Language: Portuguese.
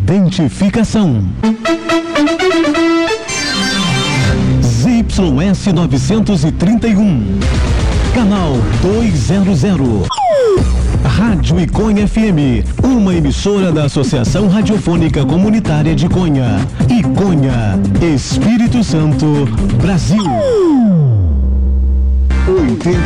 Identificação. ZYS 931, canal 200. Rádio Iconha FM, uma emissora da Associação Radiofônica Comunitária de Iconha. Iconha, Espírito Santo, Brasil.